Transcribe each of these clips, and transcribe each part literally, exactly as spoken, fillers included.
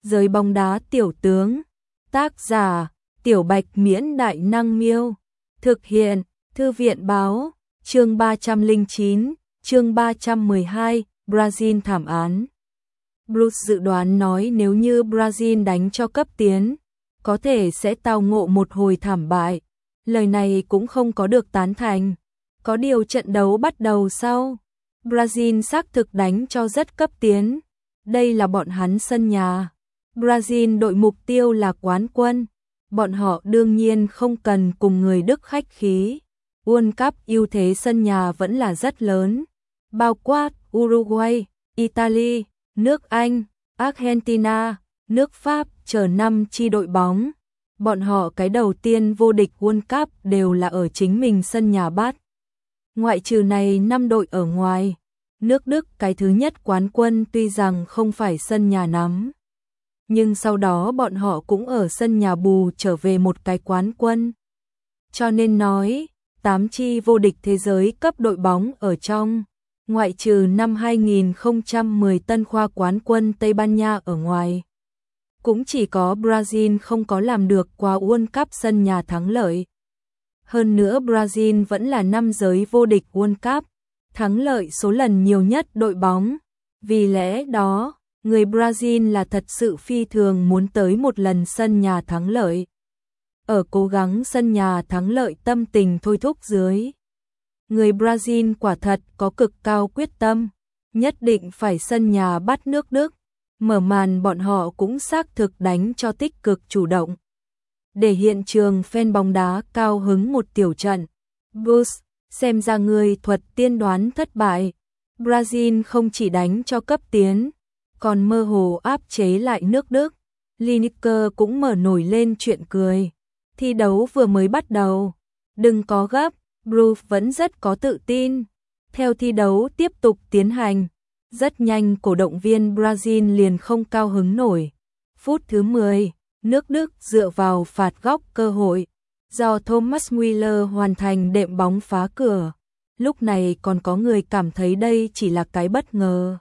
Giới bóng đá tiểu tướng. Tác giả, Tiểu Bạch Miễn Đại Năng Miêu. Thực hiện, Thư viện Báo. Chương ba trăm lẻ chín, chương ba trăm mười hai, Brazil thảm án. Bruce dự đoán nói nếu như Brazil đánh cho cấp tiến, có thể sẽ tao ngộ một hồi thảm bại. Lời này cũng không có được tán thành. Có điều trận đấu bắt đầu sau, Brazil xác thực đánh cho rất cấp tiến. Đây là bọn hắn sân nhà. Brazil đội mục tiêu là quán quân. Bọn họ đương nhiên không cần cùng người Đức khách khí. World Cup ưu thế sân nhà vẫn là rất lớn. Bao quát Uruguay, Italy, nước Anh, Argentina, nước Pháp chờ năm chi đội bóng. Bọn họ cái đầu tiên vô địch World Cup đều là ở chính mình sân nhà bắt. Ngoại trừ này năm đội ở ngoài, nước Đức cái thứ nhất quán quân tuy rằng không phải sân nhà nắm, nhưng sau đó bọn họ cũng ở sân nhà bù trở về một cái quán quân. Cho nên nói, tám chi vô địch thế giới cấp đội bóng ở trong, ngoại trừ năm hai nghìn không trăm mười Tân Khoa quán quân Tây Ban Nha ở ngoài, cũng chỉ có Brazil không có làm được qua World Cup sân nhà thắng lợi. Hơn nữa Brazil vẫn là năm giới vô địch World Cup, thắng lợi số lần nhiều nhất đội bóng. Vì lẽ đó, người Brazil là thật sự phi thường muốn tới một lần sân nhà thắng lợi. Ở cố gắng sân nhà thắng lợi tâm tình thôi thúc dưới, người Brazil quả thật có cực cao quyết tâm, nhất định phải sân nhà bắt nước Đức. Mở màn bọn họ cũng xác thực đánh cho tích cực chủ động, để hiện trường fan bóng đá cao hứng một tiểu trận. Bruce, xem ra người thuật tiên đoán thất bại. Brazil không chỉ đánh cho cấp tiến, còn mơ hồ áp chế lại nước Đức. Lineker cũng mở nổi lên chuyện cười. Thi đấu vừa mới bắt đầu, đừng có gấp, Bruce vẫn rất có tự tin. Theo thi đấu tiếp tục tiến hành, rất nhanh cổ động viên Brazil liền không cao hứng nổi. Phút thứ mười, nước Đức dựa vào phạt góc cơ hội, do Thomas Müller hoàn thành đệm bóng phá cửa. Lúc này còn có người cảm thấy đây chỉ là cái bất ngờ.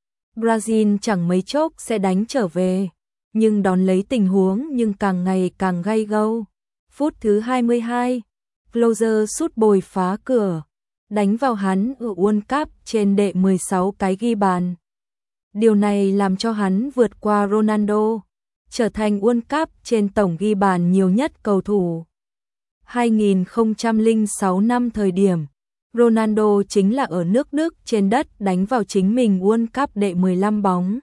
Brazil chẳng mấy chốc sẽ đánh trở về, nhưng đón lấy tình huống nhưng càng ngày càng gay gâu. Phút thứ hai mươi hai, Klose sút bồi phá cửa, đánh vào hắn ở World Cup trên đệ mười sáu cái ghi bàn. Điều này làm cho hắn vượt qua Ronaldo, trở thành World Cup trên tổng ghi bàn nhiều nhất cầu thủ. hai nghìn không trăm lẻ sáu năm thời điểm, Ronaldo chính là ở nước Đức trên đất đánh vào chính mình World Cup đệ mười lăm bóng,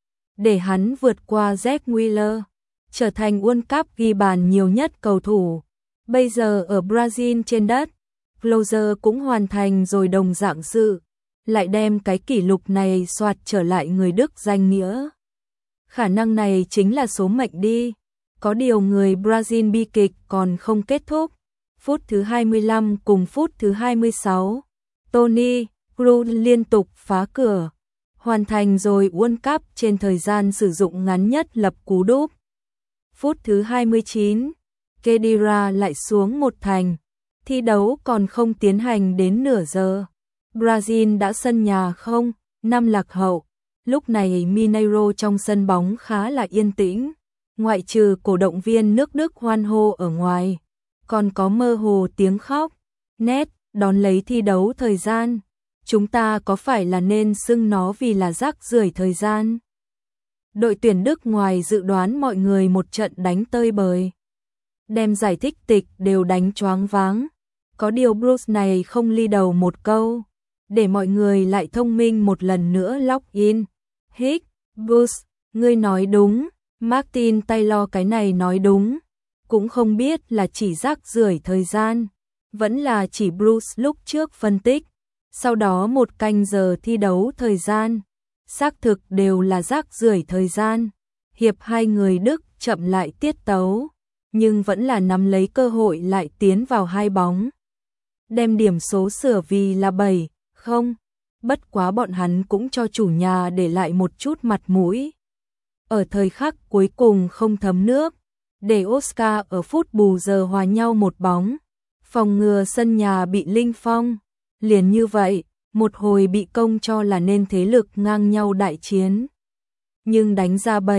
để hắn vượt qua Gerd Müller, trở thành World Cup ghi bàn nhiều nhất cầu thủ. Bây giờ ở Brazil trên đất, Klose cũng hoàn thành rồi đồng dạng sự, lại đem cái kỷ lục này soạt trở lại người Đức danh nghĩa. Khả năng này chính là số mệnh đi. Có điều người Brazil bi kịch còn không kết thúc. Phút thứ hai mươi lăm cùng phút thứ hai mươi sáu, Toni Kroos liên tục phá cửa, hoàn thành rồi World Cup trên thời gian sử dụng ngắn nhất lập cú đúp. Phút thứ hai mươi chín, Khedira lại xuống một thành. Thi đấu còn không tiến hành đến nửa giờ, Brazil đã sân nhà không năm lạc hậu. Lúc này Mineiro trong sân bóng khá là yên tĩnh, ngoại trừ cổ động viên nước Đức hoan hô ở ngoài, còn có mơ hồ tiếng khóc. Nét, đón lấy thi đấu thời gian, chúng ta có phải là nên xưng nó vì là rác rưởi thời gian? Đội tuyển Đức ngoài dự đoán mọi người một trận đánh tơi bời, đem giải thích tịch đều đánh choáng váng. Có điều Bruce này không ly đầu một câu, để mọi người lại thông minh một lần nữa log in. Hích, Bruce, ngươi nói đúng, Martin Taylor cái này nói đúng, cũng không biết là chỉ rác rưởi thời gian, vẫn là chỉ Bruce lúc trước phân tích, sau đó một canh giờ thi đấu thời gian, xác thực đều là rác rưởi thời gian. Hiệp hai người Đức chậm lại tiết tấu, nhưng vẫn là nắm lấy cơ hội lại tiến vào hai bóng, đem điểm số sửa vì là bảy không. Bất quá bọn hắn cũng cho chủ nhà để lại một chút mặt mũi. Ở thời khắc cuối cùng không thấm nước, để Oscar ở phút bù giờ hòa nhau một bóng, phòng ngừa sân nhà bị linh phong. Liền như vậy, một hồi bị công cho là nên thế lực ngang nhau đại chiến. Nhưng đánh ra bảy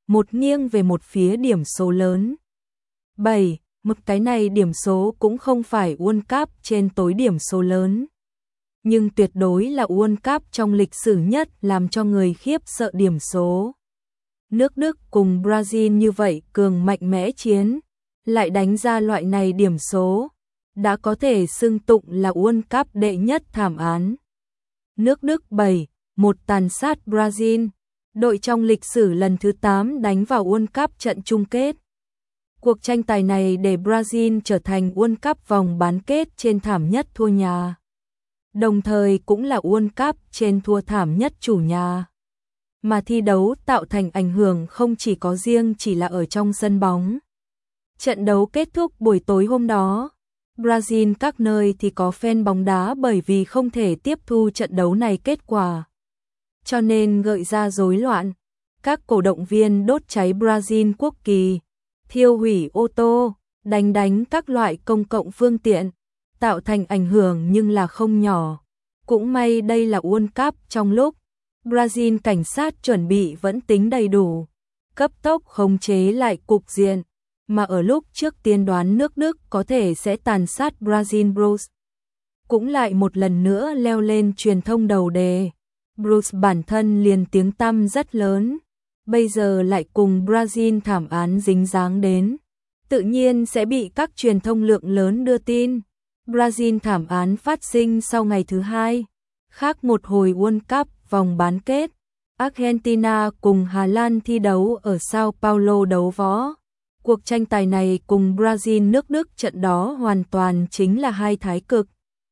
một nghiêng về một phía điểm số lớn. bảy. Một cái này điểm số cũng không phải World Cup trên tối điểm số lớn. Nhưng tuyệt đối là World Cup trong lịch sử nhất làm cho người khiếp sợ điểm số. Nước Đức cùng Brazil như vậy cường mạnh mẽ chiến, lại đánh ra loại này điểm số, đã có thể xưng tụng là World Cup đệ nhất thảm án. Nước Đức bảy một tàn sát Brazil, đội trong lịch sử lần thứ tám đánh vào World Cup trận chung kết. Cuộc tranh tài này để Brazil trở thành World Cup vòng bán kết trên thảm nhất thua nhà. Đồng thời cũng là World Cup trên thua thảm nhất chủ nhà. Mà thi đấu tạo thành ảnh hưởng không chỉ có riêng chỉ là ở trong sân bóng. Trận đấu kết thúc buổi tối hôm đó, Brazil các nơi thì có fan bóng đá bởi vì không thể tiếp thu trận đấu này kết quả, cho nên gợi ra rối loạn. Các cổ động viên đốt cháy Brazil quốc kỳ, thiêu hủy ô tô, đánh đánh các loại công cộng phương tiện, tạo thành ảnh hưởng nhưng là không nhỏ. Cũng may đây là World Cup trong lúc Brazil cảnh sát chuẩn bị vẫn tính đầy đủ, cấp tốc khống chế lại cục diện, mà ở lúc trước tiên đoán nước Đức có thể sẽ tàn sát Brazil, Bruce cũng lại một lần nữa leo lên truyền thông đầu đề. Bruce bản thân liền tiếng tăm rất lớn, bây giờ lại cùng Brazil thảm án dính dáng đến, tự nhiên sẽ bị các truyền thông lượng lớn đưa tin. Brazil thảm án phát sinh sau ngày thứ hai, khác một hồi World Cup vòng bán kết, Argentina cùng Hà Lan thi đấu ở Sao Paulo đấu võ. Cuộc tranh tài này cùng Brazil nước Đức trận đó hoàn toàn chính là hai thái cực.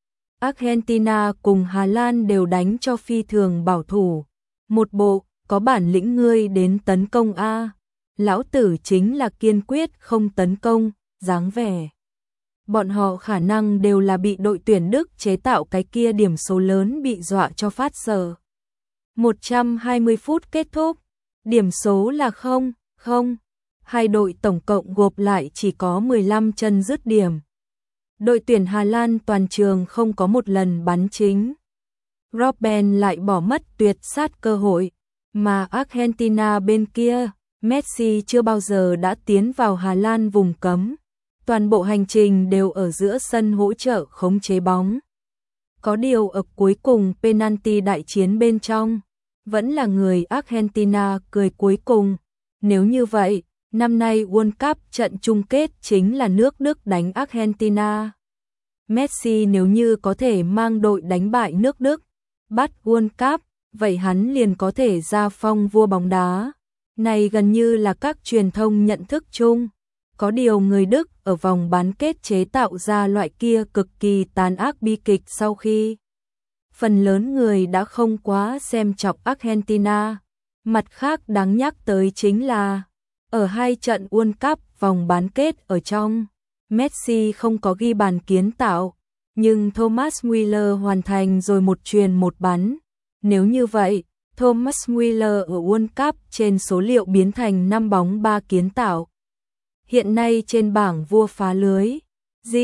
Argentina cùng Hà Lan đều đánh cho phi thường bảo thủ. Một bộ, có bản lĩnh ngươi đến tấn công a, lão tử chính là kiên quyết không tấn công, dáng vẻ. Bọn họ khả năng đều là bị đội tuyển Đức chế tạo cái kia điểm số lớn bị dọa cho phát sợ. một trăm hai mươi phút kết thúc, điểm số là không, không. Hai đội tổng cộng gộp lại chỉ có mười lăm chân dứt điểm. Đội tuyển Hà Lan toàn trường không có một lần bắn chính. Robben lại bỏ mất tuyệt sát cơ hội, mà Argentina bên kia, Messi chưa bao giờ đã tiến vào Hà Lan vùng cấm. Toàn bộ hành trình đều ở giữa sân hỗ trợ khống chế bóng. Có điều ở cuối cùng penalty đại chiến bên trong, vẫn là người Argentina cười cuối cùng. Nếu như vậy, năm nay World Cup trận chung kết chính là nước Đức đánh Argentina. Messi nếu như có thể mang đội đánh bại nước Đức, bắt World Cup, vậy hắn liền có thể ra phong vua bóng đá. Này gần như là các truyền thông nhận thức chung. Có điều người Đức ở vòng bán kết chế tạo ra loại kia cực kỳ tàn ác bi kịch sau khi phần lớn người đã không quá xem trọng Argentina. Mặt khác đáng nhắc tới chính là ở hai trận World Cup vòng bán kết ở trong, Messi không có ghi bàn kiến tạo, nhưng Thomas Müller hoàn thành rồi một chuyền một bắn. Nếu như vậy, Thomas Müller ở World Cup trên số liệu biến thành năm bóng ba kiến tạo. Hiện nay trên bảng vua phá lưới, G,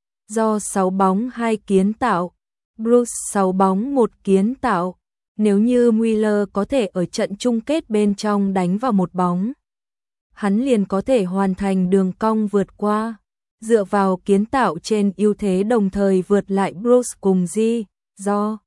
do sáu bóng hai kiến tạo, Bruce sáu bóng một kiến tạo. Nếu như Müller có thể ở trận chung kết bên trong đánh vào một bóng, hắn liền có thể hoàn thành đường cong vượt qua, dựa vào kiến tạo trên ưu thế đồng thời vượt lại Bruce cùng G, do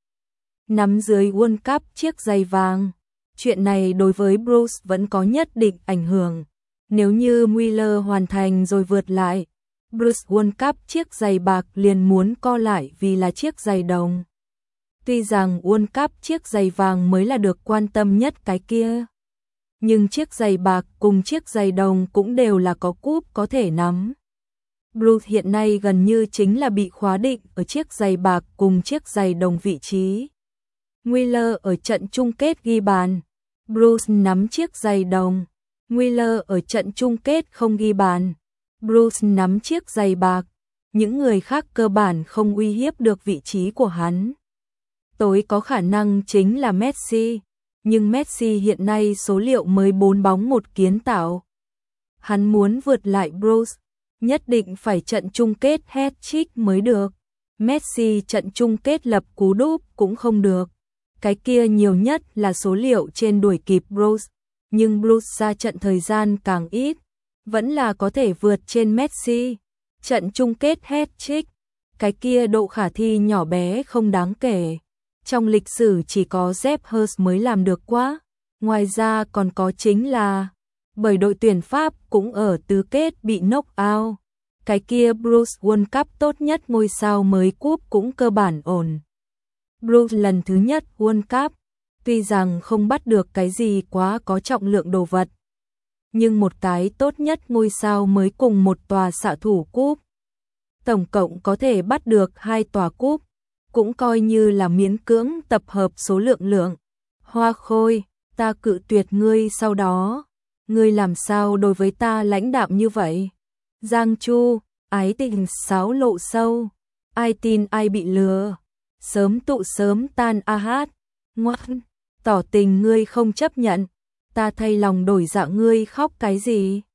nắm dưới World Cup chiếc giày vàng. Chuyện này đối với Bruce vẫn có nhất định ảnh hưởng. Nếu như Müller hoàn thành rồi vượt lại, Bruce World Cup chiếc giày bạc liền muốn co lại vì là chiếc giày đồng. Tuy rằng World Cup chiếc giày vàng mới là được quan tâm nhất cái kia, nhưng chiếc giày bạc cùng chiếc giày đồng cũng đều là có cúp có thể nắm. Bruce hiện nay gần như chính là bị khóa định ở chiếc giày bạc cùng chiếc giày đồng vị trí. Müller ở trận chung kết ghi bàn, Bruce nắm chiếc giày đồng. Müller ở trận chung kết không ghi bàn, Bruce nắm chiếc giày bạc. Những người khác cơ bản không uy hiếp được vị trí của hắn. Tối có khả năng chính là Messi, nhưng Messi hiện nay số liệu mới bốn bóng một kiến tạo. Hắn muốn vượt lại Bruce, nhất định phải trận chung kết hat-trick mới được. Messi trận chung kết lập cú đúp cũng không được. Cái kia nhiều nhất là số liệu trên đuổi kịp Bruce. nhưng Blues ra trận thời gian càng ít, vẫn là có thể vượt trên Messi. Trận chung kết hat-trick, cái kia độ khả thi nhỏ bé không đáng kể. Trong lịch sử chỉ có Sepp Hurst mới làm được quá. Ngoài ra còn có chính là, bởi đội tuyển Pháp cũng ở tứ kết bị knock out. Cái kia Blues World Cup tốt nhất ngôi sao mới cúp cũng cơ bản ổn. Blues lần thứ nhất World Cup, tuy rằng không bắt được cái gì quá có trọng lượng đồ vật, nhưng một cái tốt nhất ngôi sao mới cùng một tòa xạ thủ cúp. Tổng cộng có thể bắt được hai tòa cúp, cũng coi như là miễn cưỡng tập hợp số lượng lượng. Hoa Khôi, ta cự tuyệt ngươi sau đó. Ngươi làm sao đối với ta lãnh đạm như vậy? Giang Chu, ái tình sáo lộ sâu. Ai tin ai bị lừa. Sớm tụ sớm tan a hát. Ngoan, tỏ tình ngươi không chấp nhận. Ta thay lòng đổi dạ ngươi khóc cái gì?